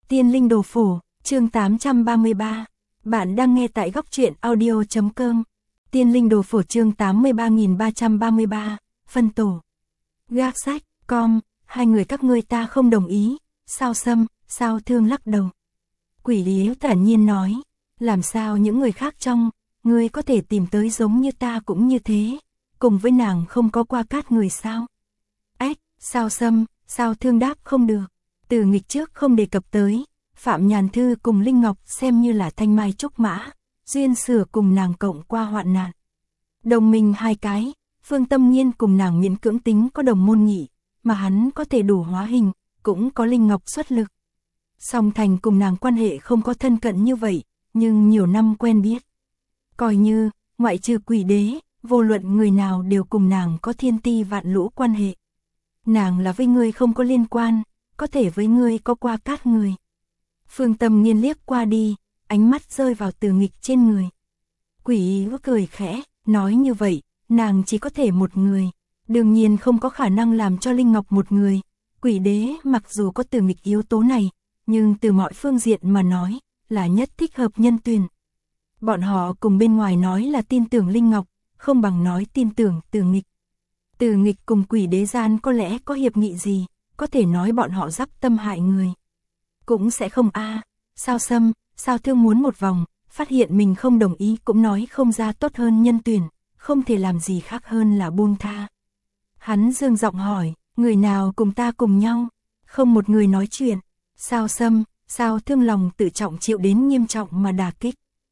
Tiên linh đồ phổ, chương 833. Bạn đang nghe tại góc truyện audio.com. Tiên linh đồ phổ chương 83333, phân tổ. Gác sách, com, hai người các ngươi ta không đồng ý, Sao Sâm, Sao Thương lắc đầu. Quỷ Lý thản nhiên nói, làm sao những người khác trong, ngươi có thể tìm tới giống như ta cũng như thế, cùng với nàng không có qua cát người sao? Ách, Sao Sâm, Sao Thương đáp không được, từ nghịch trước không đề cập tới, Phạm Nhàn Thư cùng Linh Ngọc xem như là thanh mai trúc mã, duyên sửa cùng nàng cộng qua hoạn nạn. Đồng minh hai cái, Phương Tâm Nhiên cùng nàng miễn cưỡng tính có đồng môn nhị, mà hắn có thể đủ hóa hình, cũng có Linh Ngọc xuất lực. Song Thành cùng nàng quan hệ không có thân cận như vậy, nhưng nhiều năm quen biết. Coi như, ngoại trừ Quỷ Đế, vô luận người nào đều cùng nàng có thiên ti vạn lũ quan hệ. Nàng là với ngươi không có liên quan, có thể với ngươi có qua cát người. Phương Tâm Nhiên liếc qua đi, ánh mắt rơi vào Từ Nghịch trên người. Quỷ cười khẽ, nói như vậy, nàng chỉ có thể một người, đương nhiên không có khả năng làm cho Linh Ngọc một người. Quỷ Đế mặc dù có Từ Nghịch yếu tố này, nhưng từ mọi phương diện mà nói, là nhất thích hợp nhân tuyển. Bọn họ cùng bên ngoài nói là tin tưởng Linh Ngọc, không bằng nói tin tưởng Từ Nghịch. Từ Nghịch cùng Quỷ Đế gian có lẽ có hiệp nghị gì, có thể nói bọn họ dắp tâm hại người. Cũng sẽ không Sao Sâm, Sao Thương muốn một vòng, phát hiện mình không đồng ý cũng nói không ra tốt hơn nhân tuyển, không thể làm gì khác hơn là buông tha. Hắn dương giọng hỏi, người nào cùng ta cùng nhau, không một người nói chuyện. Sao Sâm, Sao Thương lòng tự trọng chịu đến nghiêm trọng mà đả kích.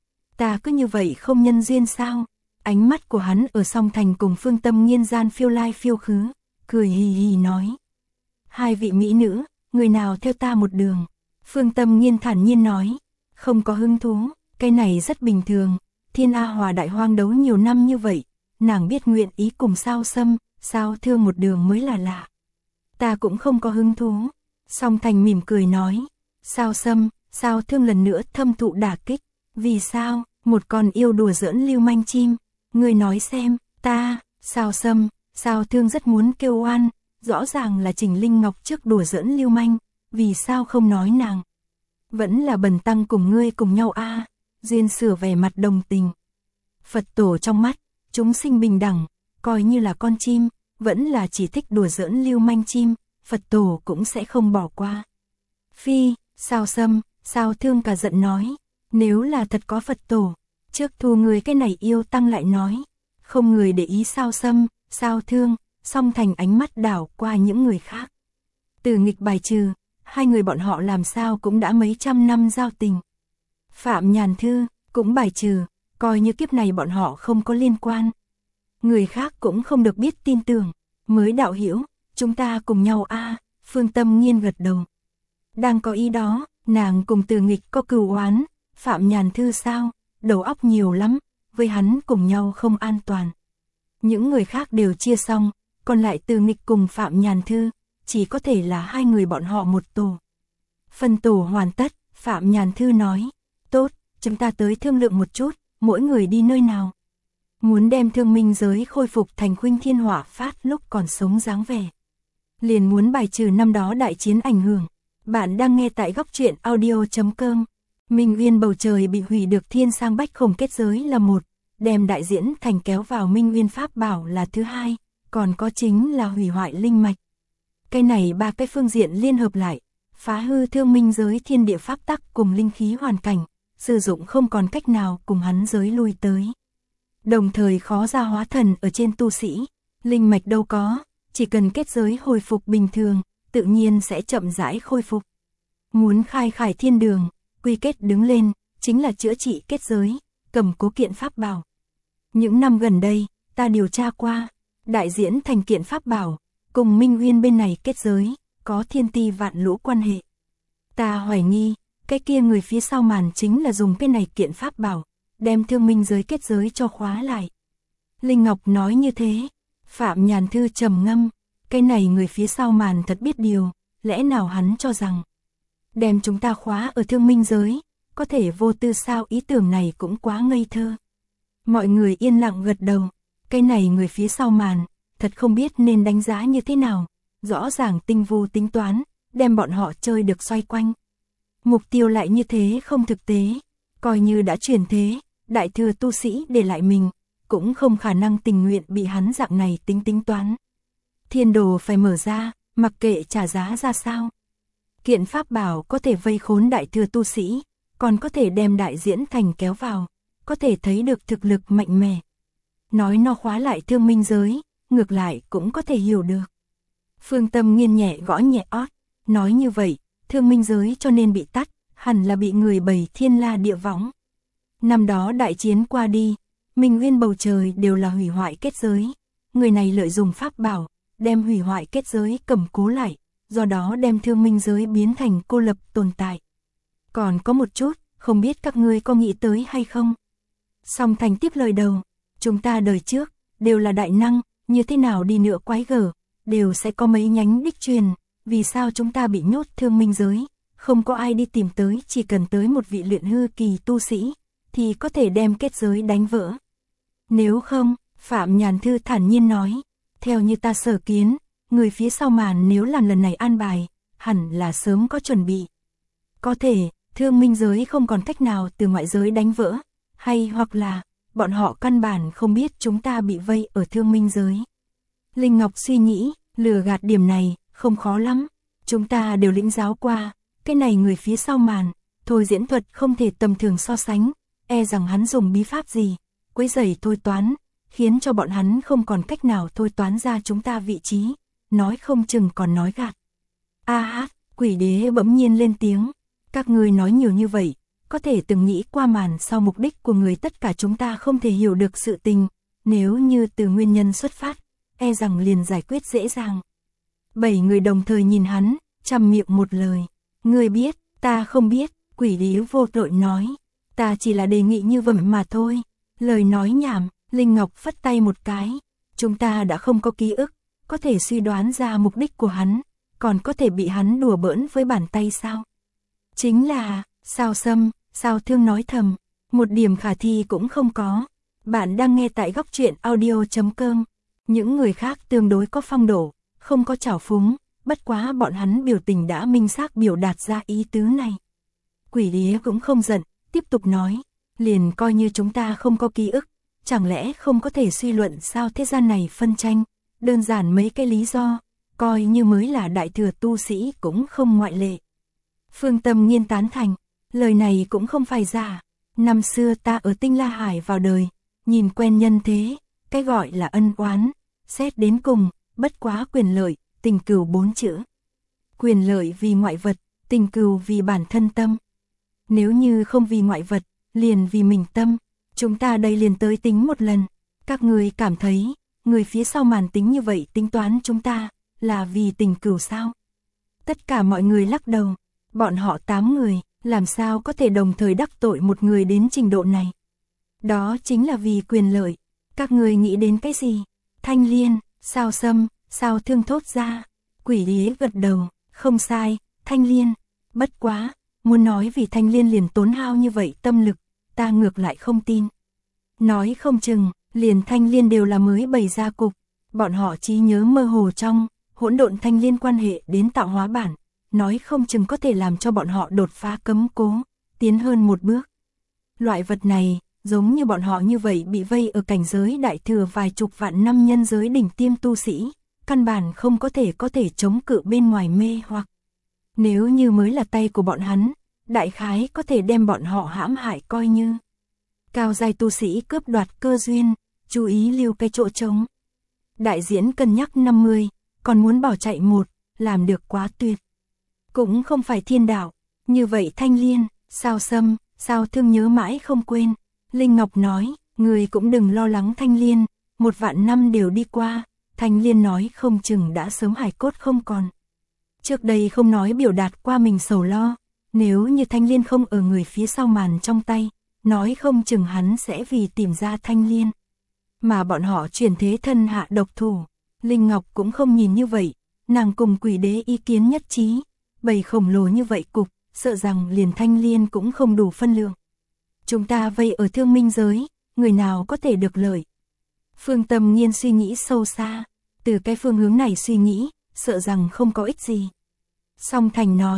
Ta cứ như vậy không nhân duyên sao? Ánh mắt của hắn ở Song Thành cùng Phương Tâm Nhiên gian phiêu lai phiêu khứ, cười hì hì nói. Hai vị mỹ nữ, người nào theo ta một đường? Phương Tâm Nhiên thản nhiên nói, không có hứng thú, cái này rất bình thường, Thiên A Hòa Đại Hoang đấu nhiều năm như vậy, nàng biết nguyện ý cùng Sao Sâm, Sao Thương một đường mới là lạ. Ta cũng không có hứng thú. Song Thành mỉm cười nói, Sao Sâm, Sao Thương lần nữa thâm thụ đả kích, vì sao, một con yêu đùa giỡn lưu manh chim, ngươi nói xem, ta, Sao Sâm, Sao Thương rất muốn kêu oan, rõ ràng là Trình Linh Ngọc trước đùa giỡn lưu manh, vì sao không nói nàng? Vẫn là bần tăng cùng ngươi cùng nhau Duyên sửa vẻ mặt đồng tình. Phật tổ trong mắt, chúng sinh bình đẳng, coi như là con chim, vẫn là chỉ thích đùa giỡn lưu manh chim, Phật tổ cũng sẽ không bỏ qua. Phi, Sao Sâm, Sao Thương cả giận nói, nếu là thật có Phật tổ, trước thu người cái này yêu tăng lại nói, không người để ý Sao Sâm, Sao Thương, Song Thành ánh mắt đảo qua những người khác. Từ Nghịch bài trừ, hai người bọn họ làm sao cũng đã mấy trăm năm giao tình. Phạm Nhàn Thư cũng bài trừ, coi như kiếp này bọn họ không có liên quan. Người khác cũng không được biết tin tưởng, mới đạo hiểu, chúng ta cùng nhau Phương Tâm Nhiên gật đầu. Đang có ý đó, nàng cùng Từ Nghịch có cừu oán, Phạm Nhàn Thư sao, đầu óc nhiều lắm, với hắn cùng nhau không an toàn. Những người khác đều chia xong, còn lại Từ Nghịch cùng Phạm Nhàn Thư, chỉ có thể là hai người bọn họ một tổ. Phân tổ hoàn tất, Phạm Nhàn Thư nói, tốt, chúng ta tới thương lượng một chút, mỗi người đi nơi nào. Muốn đem Thương Minh giới khôi phục thành Khuynh Thiên Hỏa Phát lúc còn sống dáng vẻ. Liền muốn bài trừ năm đó đại chiến ảnh hưởng. Bạn đang nghe tại góc truyện audio.com. Minh Uyên bầu trời bị hủy được Thiên Sang Bách Khổng kết giới là một, đem đại diễn thành kéo vào Minh Uyên Pháp Bảo là thứ hai, còn có chính là hủy hoại linh mạch. Cái này ba cái phương diện liên hợp lại, phá hư Thương Minh giới thiên địa pháp tắc cùng linh khí hoàn cảnh, sử dụng không còn cách nào cùng hắn giới lui tới. Đồng thời khó ra hóa thần ở trên tu sĩ, linh mạch đâu có, chỉ cần kết giới hồi phục bình thường, tự nhiên sẽ chậm rãi khôi phục. Muốn khai khải thiên đường, quy kết đứng lên, chính là chữa trị kết giới, cầm cố kiện pháp bảo. Những năm gần đây, ta điều tra qua, đại diễn thành kiện pháp bảo, cùng Minh Uyên bên này kết giới, có thiên ti vạn lũ quan hệ. Ta hoài nghi, cái kia người phía sau màn chính là dùng cái này kiện pháp bảo, đem Thương Minh giới kết giới cho khóa lại. Linh Ngọc nói như thế, Phạm Nhàn Thư trầm ngâm, cái này người phía sau màn thật biết điều, lẽ nào hắn cho rằng đem chúng ta khóa ở Thương Minh giới, có thể vô tư sao? Ý tưởng này cũng quá ngây thơ. Mọi người yên lặng gật đầu, cái này người phía sau màn, thật không biết nên đánh giá như thế nào, rõ ràng tinh vu tính toán, đem bọn họ chơi được xoay quanh. Mục tiêu lại như thế không thực tế, coi như đã chuyển thế, đại thừa tu sĩ để lại mình, cũng không khả năng tình nguyện bị hắn dạng này tính toán. Thiên đồ phải mở ra, mặc kệ trả giá ra sao. Kiện pháp bảo có thể vây khốn đại thừa tu sĩ, còn có thể đem đại diễn thành kéo vào, có thể thấy được thực lực mạnh mẽ. Nói nó khóa lại thương minh giới, ngược lại cũng có thể hiểu được. Phương Tâm nghiêng nhẹ gõ nhẹ ót, nói như vậy, thương minh giới cho nên bị tắt, hẳn là bị người bày thiên la địa võng. Năm đó đại chiến qua đi, Minh Nguyên bầu trời đều là hủy hoại kết giới, người này lợi dụng pháp bảo, đem hủy hoại kết giới cầm cố lại, do đó đem thương minh giới biến thành cô lập tồn tại. Còn có một chút, không biết các ngươi có nghĩ tới hay không? Song Thành tiếp lời đầu, chúng ta đời trước, đều là đại năng, như thế nào đi nữa quái gở, đều sẽ có mấy nhánh đích truyền, vì sao chúng ta bị nhốt thương minh giới, không có ai đi tìm tới, chỉ cần tới một vị luyện hư kỳ tu sĩ, thì có thể đem kết giới đánh vỡ. Nếu không, Phạm Nhàn Thư thản nhiên nói, theo như ta sở kiến, người phía sau màn nếu làm lần này an bài, hẳn là sớm có chuẩn bị. Có thể, thương minh giới không còn cách nào từ ngoại giới đánh vỡ, hay hoặc là, bọn họ căn bản không biết chúng ta bị vây ở thương minh giới. Linh Ngọc suy nghĩ, lừa gạt điểm này, không khó lắm, chúng ta đều lĩnh giáo qua, cái này người phía sau màn, thôi diễn thuật không thể tầm thường so sánh, e rằng hắn dùng bí pháp gì, quấy rầy thôi toán, khiến cho bọn hắn không còn cách nào thôi toán ra chúng ta vị trí, nói không chừng còn nói gạt. Quỷ đế bỗng nhiên lên tiếng, các ngươi nói nhiều như vậy, có thể từng nghĩ qua màn sau mục đích của người tất cả chúng ta không thể hiểu được sự tình, nếu như từ nguyên nhân xuất phát, e rằng liền giải quyết dễ dàng. 7 người đồng thời nhìn hắn, chăm miệng một lời, ngươi biết, ta không biết, quỷ đế vô tội nói, ta chỉ là đề nghị như vậy mà thôi, lời nói nhảm. Linh Ngọc phất tay một cái, chúng ta đã không có ký ức, có thể suy đoán ra mục đích của hắn, còn có thể bị hắn đùa bỡn với bàn tay sao? Chính là, Sao Sâm, Sao Thương nói thầm, một điểm khả thi cũng không có. Bạn đang nghe tại góc truyện audio.com, những người khác tương đối có phong độ, không có trào phúng, bất quá bọn hắn biểu tình đã minh xác biểu đạt ra ý tứ này. Quỷ đế cũng không giận, tiếp tục nói, liền coi như chúng ta không có ký ức, chẳng lẽ không có thể suy luận sao thế gian này phân tranh, đơn giản mấy cái lý do, coi như mới là đại thừa tu sĩ cũng không ngoại lệ. Phương Tâm nghiên tán thành, lời này cũng không phải giả, năm xưa ta ở Tinh La Hải vào đời, nhìn quen nhân thế, cái gọi là ân oán, xét đến cùng, bất quá quyền lợi, tình cừu 4 chữ. Quyền lợi vì ngoại vật, tình cừu vì bản thân tâm. Nếu như không vì ngoại vật, liền vì mình tâm. Chúng ta đây liền tới tính một lần, các người cảm thấy, người phía sau màn tính như vậy tính toán chúng ta, là vì tình cừu sao? Tất cả mọi người lắc đầu, bọn họ 8 người, làm sao có thể đồng thời đắc tội một người đến trình độ này? Đó chính là vì quyền lợi, các người nghĩ đến cái gì? Thanh Liên, Sao Sâm, Sao Thương thốt ra, quỷ đế gật đầu, không sai, Thanh Liên, bất quá, muốn nói vì Thanh Liên liền tốn hao như vậy tâm lực, ta ngược lại không tin. Nói không chừng, liền Thanh Liên đều là mới bày ra cục, bọn họ trí nhớ mơ hồ trong, hỗn độn Thanh Liên quan hệ đến tạo hóa bản, nói không chừng có thể làm cho bọn họ đột phá cấm cố, tiến hơn một bước. Loại vật này, giống như bọn họ như vậy bị vây ở cảnh giới đại thừa vài chục vạn năm nhân giới đỉnh tiêm tu sĩ, căn bản không có thể chống cự bên ngoài mê hoặc. Nếu như mới là tay của bọn hắn, đại khái có thể đem bọn họ hãm hại coi như cao giai tu sĩ cướp đoạt cơ duyên, chú ý lưu cái chỗ trống. Đại diễn cân nhắc 50, còn muốn bỏ chạy một, làm được quá tuyệt. Cũng không phải thiên đạo, như vậy Thanh Liên, Sao Sâm, Sao Thương nhớ mãi không quên. Linh Ngọc nói, người cũng đừng lo lắng Thanh Liên, 1 vạn năm đều đi qua, Thanh Liên nói không chừng đã sớm hài cốt không còn. Trước đây không nói biểu đạt qua mình sầu lo, nếu như Thanh Liên không ở người phía sau màn trong tay, nói không chừng hắn sẽ vì tìm ra Thanh Liên. Mà bọn họ chuyển thế thân hạ độc thủ, Linh Ngọc cũng không nhìn như vậy, nàng cùng quỷ đế ý kiến nhất trí, bầy khổng lồ như vậy cục, sợ rằng liền Thanh Liên cũng không đủ phân lượng. Chúng ta vây ở thương minh giới, người nào có thể được lợi? Phương Tâm Nghiên suy nghĩ sâu xa, từ cái phương hướng này suy nghĩ, sợ rằng không có ích gì. Song Thành nói,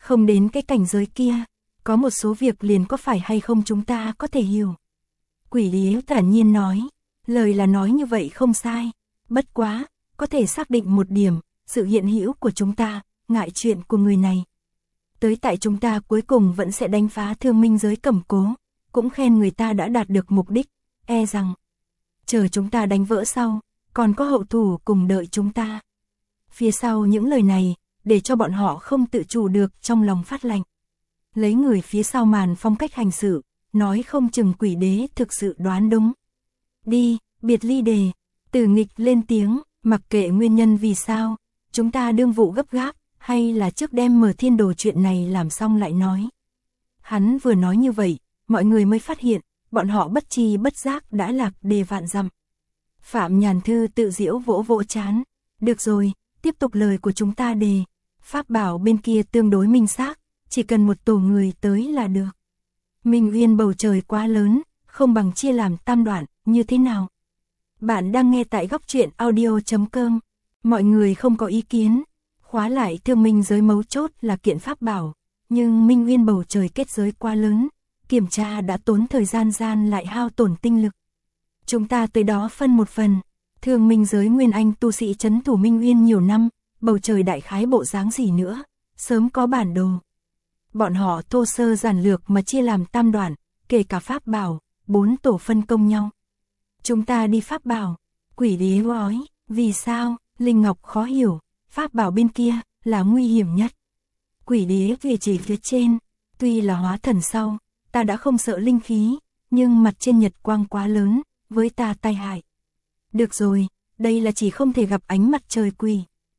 Không đến cái cảnh giới kia, có một số việc liền có phải hay không chúng ta có thể hiểu. Quỷ Lý thản nhiên nói, lời là nói như vậy không sai, bất quá, có thể xác định một điểm, sự hiện hữu của chúng ta, ngại chuyện của người này. Tới tại chúng ta cuối cùng vẫn sẽ đánh phá Thương Minh giới cầm cố, cũng khen người ta đã đạt được mục đích, e rằng chờ chúng ta đánh vỡ sau, còn có hậu thủ cùng đợi chúng ta. Phía sau những lời này, để cho bọn họ không tự chủ được trong lòng phát lạnh. Lấy người phía sau màn phong cách hành sự, nói không chừng Quỷ Đế thực sự đoán đúng. Đi, biệt ly đề, Tử Nghịch lên tiếng, mặc kệ nguyên nhân vì sao, chúng ta đương vụ gấp gáp, hay là trước đem Mở Thiên Đồ chuyện này làm xong lại nói. Hắn vừa nói như vậy, mọi người mới phát hiện, bọn họ bất tri bất giác đã lạc đề vạn dặm. Phạm Nhàn Thư tự giễu vỗ vỗ chán, được rồi, tiếp tục lời của chúng ta đề, pháp bảo bên kia tương đối minh xác, chỉ cần một tổ người tới là được. Minh Uyên bầu trời quá lớn, không bằng chia làm tam đoạn, như thế nào? Bạn đang nghe tại góc truyện audio.com, mọi người không có ý kiến, khóa lại Thương Minh giới mấu chốt là kiện pháp bảo, nhưng Minh Uyên bầu trời kết giới quá lớn, kiểm tra đã tốn thời gian lại hao tổn tinh lực. Chúng ta tới đó phân một phần, Thương Minh giới nguyên anh tu sĩ trấn thủ Minh Uyên nhiều năm, bầu trời đại khái bộ dáng gì nữa, sớm có bản đồ. Bọn họ thô sơ giản lược mà chia làm tam đoạn, kể cả pháp bảo, 4 tổ phân công nhau. Chúng ta đi pháp bảo, Quỷ Đế nói, vì sao? Linh Ngọc khó hiểu, pháp bảo bên kia là nguy hiểm nhất. Quỷ Đế về chỉ phía trên, tuy là hóa thần sau, ta đã không sợ linh khí, nhưng mặt trên nhật quang quá lớn, với ta tai hại. Được rồi, đây là chỉ không thể gặp ánh mặt trời quỷ.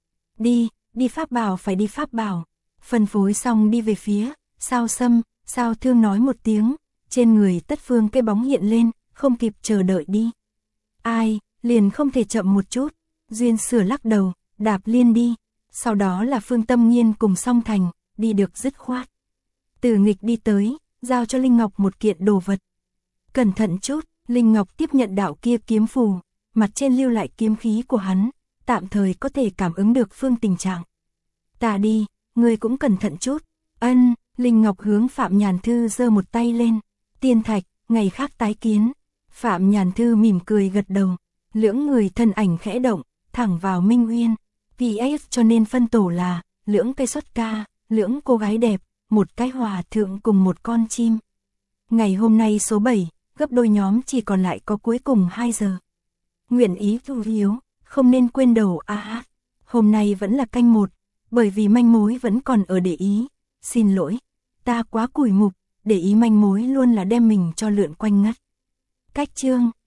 Đi pháp bảo phải đi pháp bảo. Phân phối xong đi về phía, Sao Sâm, Sao Thương nói một tiếng, trên người Tất Phương cái bóng hiện lên, không kịp chờ đợi đi. Ai, liền không thể chậm một chút, Duyên Sửa lắc đầu, đạp liên đi, sau đó là Phương Tâm Nghiên cùng Song Thành, đi được dứt khoát. Tử Nghịch đi tới, giao cho Linh Ngọc một kiện đồ vật. Cẩn thận chút, Linh Ngọc tiếp nhận đạo kia kiếm phù, mặt trên lưu lại kiếm khí của hắn, tạm thời có thể cảm ứng được Phương tình trạng. Ta đi, ngươi cũng cẩn thận chút. Ân, Linh Ngọc hướng Phạm Nhàn Thư giơ một tay lên. Tiên Thạch, ngày khác tái kiến. Phạm Nhàn Thư mỉm cười gật đầu. Lưỡng người thân ảnh khẽ động, thẳng vào Minh Uyên. PS cho nên phân tổ là, lưỡng cây xuất ca, lưỡng cô gái đẹp, một cái hòa thượng cùng một con chim. Ngày hôm nay số 7, gấp đôi nhóm chỉ còn lại có cuối cùng 2 giờ. Nguyện ý tu hiếu, không nên quên đầu hôm nay vẫn là canh 1, bởi vì manh mối vẫn còn ở để ý. Xin lỗi, ta quá cùi mục, để ý manh mối luôn là đem mình cho lượn quanh ngắt. Cách chương